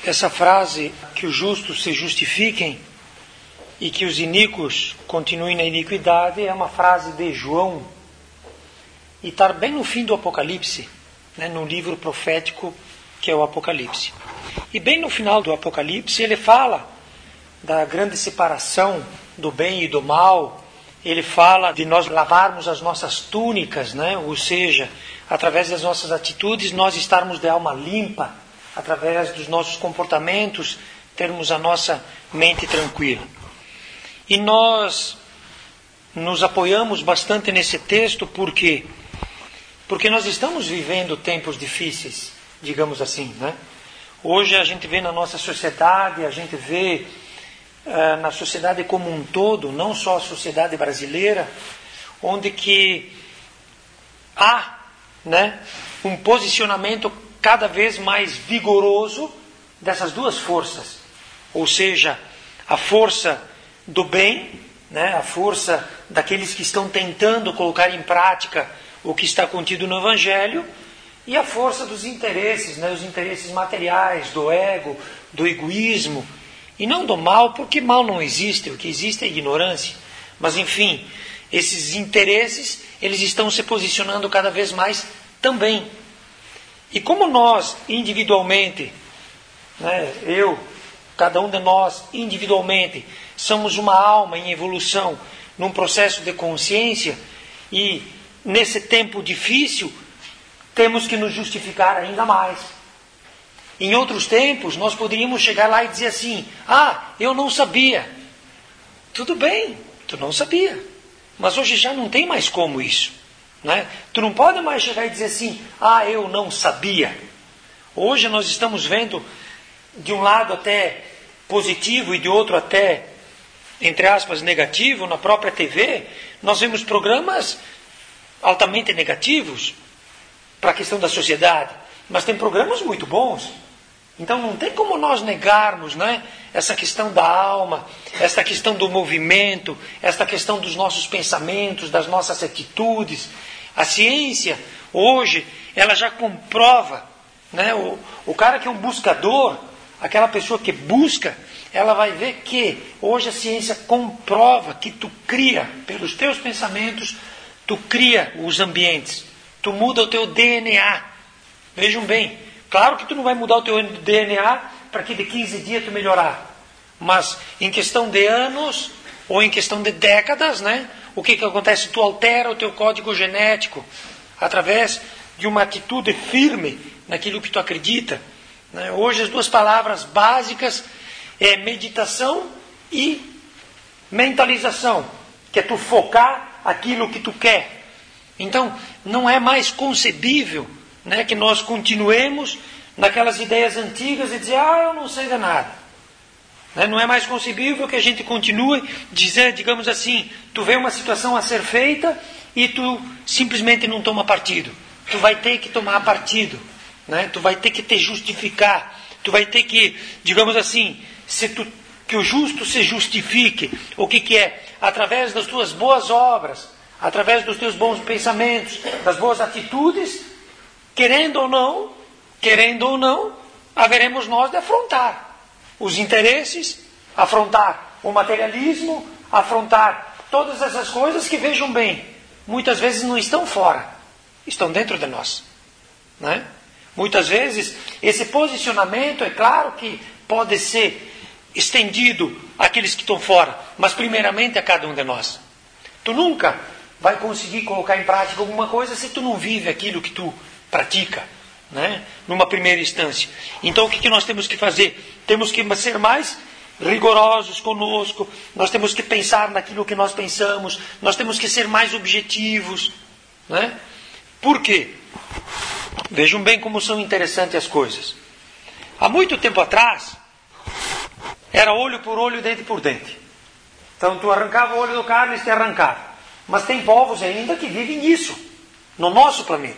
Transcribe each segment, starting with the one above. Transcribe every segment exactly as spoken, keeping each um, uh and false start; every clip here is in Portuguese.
Essa frase, que os justos se justifiquem e que os iníquos continuem na iniquidade, é uma frase de João e está bem no fim do Apocalipse, né, no livro profético que é o Apocalipse. E bem no final do Apocalipse ele fala da grande separação do bem e do mal. Ele fala de nós lavarmos as nossas túnicas, né? Ou seja, através das nossas atitudes nós estarmos de alma limpa, através dos nossos comportamentos termos a nossa mente tranquila. E nós nos apoiamos bastante nesse texto porque porque nós estamos vivendo tempos difíceis, digamos assim, né? Hoje a gente vê na nossa sociedade, a gente vê uh, na sociedade como um todo, não só a sociedade brasileira, onde que há, né, um posicionamento cada vez mais vigoroso dessas duas forças. Ou seja, a força do bem, né, a força daqueles que estão tentando colocar em prática o que está contido no Evangelho, e a força dos interesses, né, os interesses materiais, do ego, do egoísmo, e não do mal, porque mal não existe, o que existe é ignorância. Mas enfim, esses interesses, eles estão se posicionando cada vez mais também. E como nós, individualmente, né, eu, cada um de nós, individualmente, somos uma alma em evolução, num processo de consciência, e nesse tempo difícil, temos que nos justificar ainda mais. Em outros tempos, nós poderíamos chegar lá e dizer assim: ah, eu não sabia. Tudo bem, tu não sabia. Mas hoje já não tem mais como isso, né? Tu não pode mais chegar e dizer assim: ah, eu não sabia. Hoje nós estamos vendo, de um lado até positivo e de outro até, entre aspas, negativo, na própria T V, nós vemos programas altamente negativos para a questão da sociedade, mas tem programas muito bons. Então não tem como nós negarmos, né, essa questão da alma, essa questão do movimento, essa questão dos nossos pensamentos, das nossas atitudes. A ciência, hoje, ela já comprova, né, o, o cara que é um buscador, aquela pessoa que busca, ela vai ver que hoje a ciência comprova que tu cria, pelos teus pensamentos, tu cria os ambientes. Tu muda o teu D N A. Vejam bem, claro que tu não vai mudar o teu D N A para que de quinze dias tu melhorar. Mas em questão de anos, ou em questão de décadas, né, o que, que acontece? Tu altera o teu código genético através de uma atitude firme naquilo que tu acredita, né? Hoje as duas palavras básicas é meditação e mentalização, que é tu focar aquilo que tu quer. Então, não é mais concebível, né, que nós continuemos naquelas ideias antigas e dizer: ah, eu não sei de nada. Né? Não é mais concebível que a gente continue dizer, digamos assim, tu vê uma situação a ser feita e tu simplesmente não toma partido. Tu vai ter que tomar partido, né? Tu vai ter que te justificar. Tu vai ter que, digamos assim, se tu, que o justo se justifique. O que, que é? Através das tuas boas obras, através dos teus bons pensamentos, das boas atitudes, querendo ou não, querendo ou não, haveremos nós de afrontar os interesses, afrontar o materialismo, afrontar todas essas coisas que, vejam bem, muitas vezes não estão fora, estão dentro de nós, né? Muitas vezes esse posicionamento, é claro que pode ser estendido àqueles que estão fora, mas primeiramente a cada um de nós. Tu nunca vai conseguir colocar em prática alguma coisa se tu não vive aquilo que tu pratica, né? Numa primeira instância. Então o que, que nós temos que fazer? Temos que ser mais rigorosos conosco, nós temos que pensar naquilo que nós pensamos, nós temos que ser mais objetivos, né? Por quê? Vejam bem como são interessantes as coisas. Há muito tempo atrás, era olho por olho, dente por dente. Então tu arrancava o olho do cara, eles te arrancavam. Mas tem povos ainda que vivem nisso, no nosso planeta.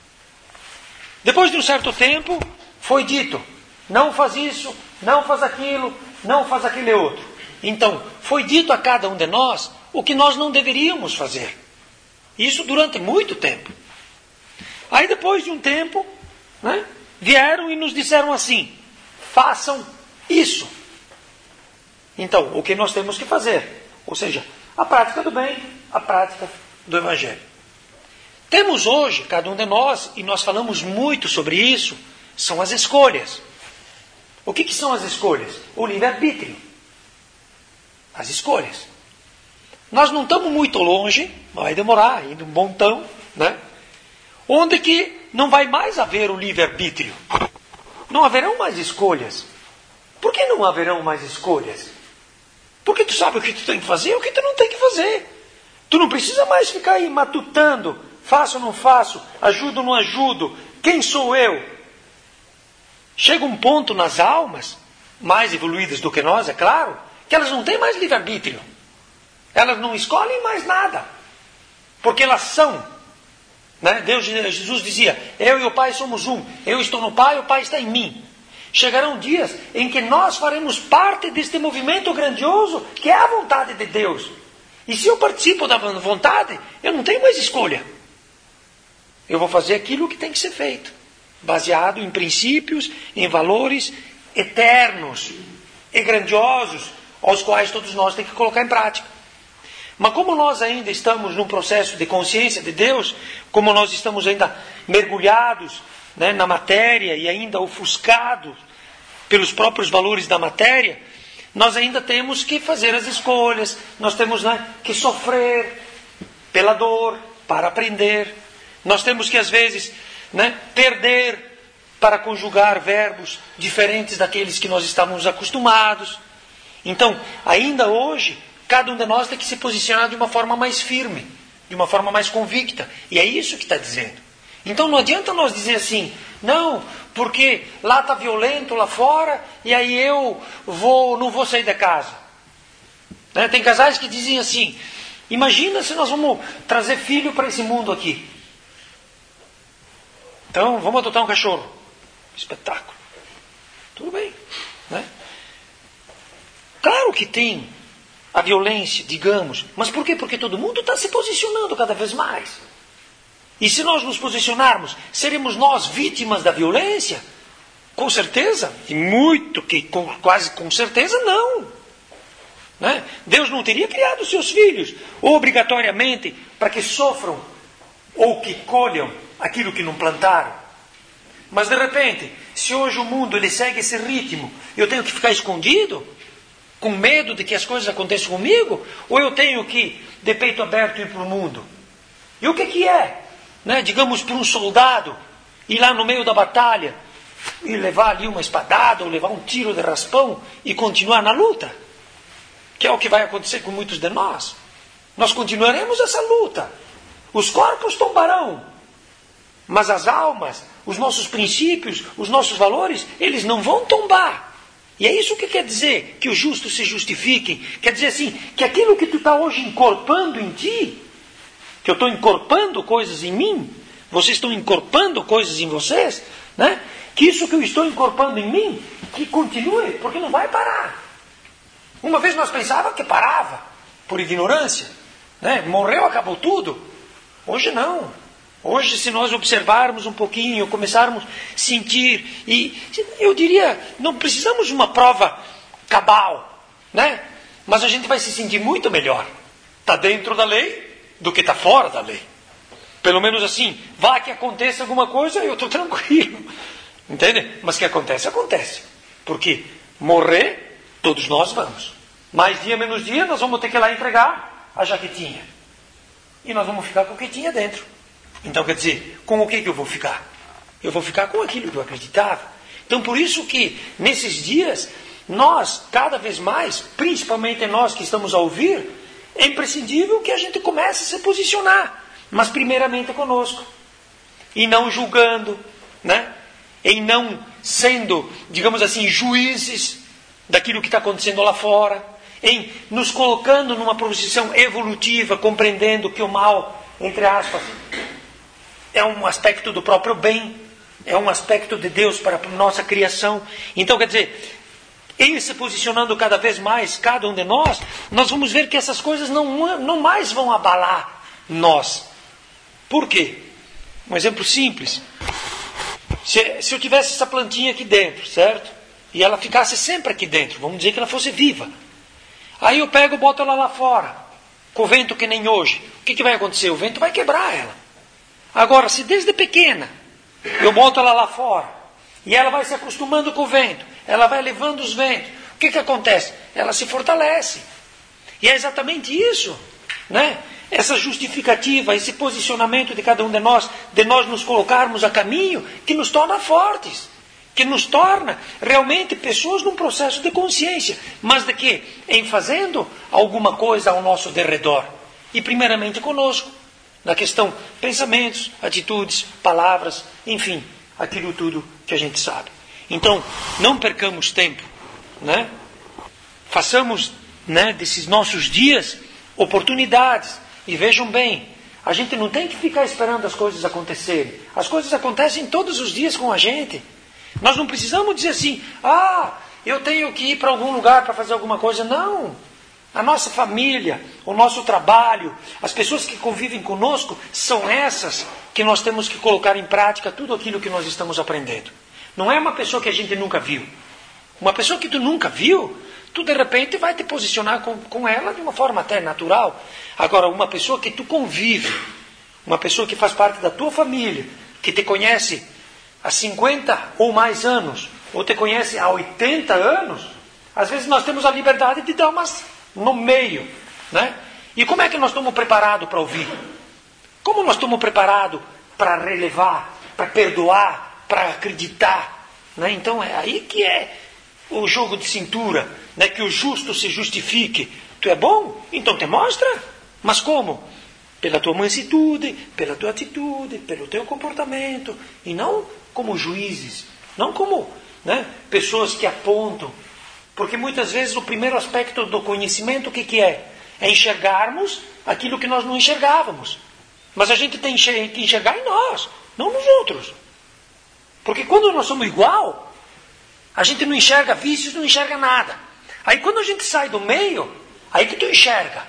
Depois de um certo tempo, foi dito: não faz isso, não faz aquilo, não faz aquele outro. Então, foi dito a cada um de nós o que nós não deveríamos fazer. Isso durante muito tempo. Aí depois de um tempo, né, vieram e nos disseram assim: façam isso. Então, o que nós temos que fazer? Ou seja, a prática do bem, a prática do Evangelho. Temos hoje, cada um de nós, e nós falamos muito sobre isso, são as escolhas. O que, que são as escolhas? O livre-arbítrio. As escolhas. Nós não estamos muito longe, vai demorar, ainda um bom tão, né? Onde que não vai mais haver o livre-arbítrio. Não haverão mais escolhas. Por que não haverão mais escolhas? Porque tu sabe o que tu tem que fazer e o que tu não tem que fazer. Tu não precisa mais ficar aí matutando, faço ou não faço, ajudo ou não ajudo, quem sou eu? Chega um ponto nas almas, mais evoluídas do que nós, é claro, que elas não têm mais livre-arbítrio. Elas não escolhem mais nada. Porque elas são. Né? Deus, Jesus dizia, eu e o Pai somos um. Eu estou no Pai, o Pai está em mim. Chegarão dias em que nós faremos parte deste movimento grandioso que é a vontade de Deus. E se eu participo da vontade, eu não tenho mais escolha. Eu vou fazer aquilo que tem que ser feito. Baseado em princípios, em valores eternos e grandiosos, aos quais todos nós temos que colocar em prática. Mas como nós ainda estamos num processo de consciência de Deus, como nós estamos ainda mergulhados, né, na matéria e ainda ofuscados pelos próprios valores da matéria, nós ainda temos que fazer as escolhas, nós temos, né, que sofrer pela dor para aprender, nós temos que às vezes, né, perder para conjugar verbos diferentes daqueles que nós estávamos acostumados. Então, ainda hoje, cada um de nós tem que se posicionar de uma forma mais firme, de uma forma mais convicta. E é isso que está dizendo. Então não adianta nós dizer assim, não, porque lá está violento, lá fora, e aí eu vou, não vou sair de casa. Né? Tem casais que dizem assim, imagina se nós vamos trazer filho para esse mundo aqui. Então vamos adotar um cachorro. Espetáculo. Tudo bem. Né? Claro que tem a violência, digamos. Mas por quê? Porque todo mundo está se posicionando cada vez mais. E se nós nos posicionarmos, seremos nós vítimas da violência? Com certeza. E muito, que com, quase com certeza, não. Né? Deus não teria criado seus filhos obrigatoriamente para que sofram ou que colham aquilo que não plantaram. Mas de repente, se hoje o mundo ele segue esse ritmo, eu tenho que ficar escondido? Com medo de que as coisas aconteçam comigo? Ou eu tenho que, de peito aberto, ir para o mundo? E o que, que é? Né? Digamos, para um soldado, ir lá no meio da batalha, e levar ali uma espadada, ou levar um tiro de raspão, e continuar na luta. Que é o que vai acontecer com muitos de nós. Nós continuaremos essa luta. Os corpos tombarão, mas as almas, os nossos princípios, os nossos valores, eles não vão tombar. E é isso que quer dizer que os justos se justifiquem. Quer dizer assim, que aquilo que tu está hoje incorporando em ti, que eu estou incorporando coisas em mim, vocês estão incorporando coisas em vocês, né? Que isso que eu estou incorporando em mim, que continue, porque não vai parar. Uma vez nós pensávamos que parava, por ignorância, né? Morreu, acabou tudo. Hoje não. Hoje, se nós observarmos um pouquinho, começarmos a sentir, e eu diria, não precisamos de uma prova cabal, né? Mas a gente vai se sentir muito melhor. Está dentro da lei do que está fora da lei. Pelo menos assim, vai que aconteça alguma coisa, eu estou tranquilo. Entende? Mas que acontece, acontece. Porque morrer, todos nós vamos. Mais dia, menos dia, nós vamos ter que ir lá entregar a jaquetinha. E nós vamos ficar com o que tinha dentro. Então, quer dizer, com o que, que eu vou ficar? Eu vou ficar com aquilo que eu acreditava. Então, por isso que, nesses dias, nós, cada vez mais, principalmente nós que estamos a ouvir, é imprescindível que a gente comece a se posicionar. Mas, primeiramente, conosco. E não julgando, né? Em não sendo, digamos assim, juízes daquilo que está acontecendo lá fora. Em nos colocando numa posição evolutiva, compreendendo que o mal, entre aspas, é um aspecto do próprio bem, é um aspecto de Deus para a nossa criação. Então, quer dizer, em se posicionando cada vez mais, cada um de nós, nós vamos ver que essas coisas não, não mais vão abalar nós. Por quê? Um exemplo simples. Se, se eu tivesse essa plantinha aqui dentro, certo? e ela ficasse sempre aqui dentro, vamos dizer que ela fosse viva. Aí eu pego e boto ela lá fora, com o vento que nem hoje. O que, que vai acontecer? O vento vai quebrar ela. Agora, se desde pequena eu boto ela lá fora, e ela vai se acostumando com o vento, ela vai levando os ventos, o que, que acontece? Ela se fortalece. E é exatamente isso, né? Essa justificativa, esse posicionamento de cada um de nós, de nós nos colocarmos a caminho, que nos torna fortes, que nos torna realmente pessoas num processo de consciência. Mas de quê? Em fazendo alguma coisa ao nosso derredor. E primeiramente conosco, na questão pensamentos, atitudes, palavras, enfim, aquilo tudo que a gente sabe. Então, não percamos tempo, né? Façamos, né, desses nossos dias oportunidades. E vejam bem, a gente não tem que ficar esperando as coisas acontecerem. As coisas acontecem todos os dias com a gente. Nós não precisamos dizer assim, ah, eu tenho que ir para algum lugar para fazer alguma coisa. Não. A nossa família, o nosso trabalho, as pessoas que convivem conosco, são essas que nós temos que colocar em prática tudo aquilo que nós estamos aprendendo. Não é uma pessoa que a gente nunca viu. Uma pessoa que tu nunca viu, tu de repente vai te posicionar com, com ela de uma forma até natural. Agora, uma pessoa que tu convive, uma pessoa que faz parte da tua família, que te conhece há cinquenta ou mais anos, ou te conhece há oitenta anos, às vezes nós temos a liberdade de dar umas no meio, né? E como é que nós estamos preparados para ouvir? Como nós estamos preparados para relevar, para perdoar, para acreditar, né? Então é aí que é o jogo de cintura, né? Que o justo se justifique. Tu é bom? Então te mostra. Mas como? Pela tua mansitude, pela tua atitude, pelo teu comportamento, e não como juízes, não como, né, pessoas que apontam. Porque muitas vezes o primeiro aspecto do conhecimento, o que, que é? É enxergarmos aquilo que nós não enxergávamos. Mas a gente tem que enxergar em nós, não nos outros. Porque quando nós somos igual, a gente não enxerga vícios, não enxerga nada. Aí quando a gente sai do meio, aí que tu enxerga.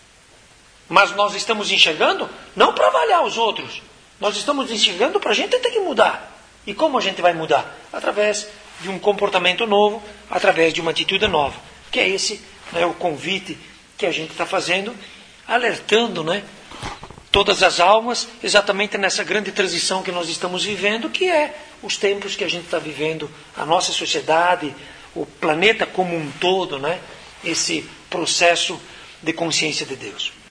Mas nós estamos enxergando não para avaliar os outros. Nós estamos enxergando para a gente ter que mudar. E como a gente vai mudar? Através de um comportamento novo, através de uma atitude nova. Que é esse, né, o convite que a gente está fazendo, alertando, né, todas as almas, exatamente nessa grande transição que nós estamos vivendo, que é os tempos que a gente está vivendo, a nossa sociedade, o planeta como um todo, né, esse processo de consciência de Deus.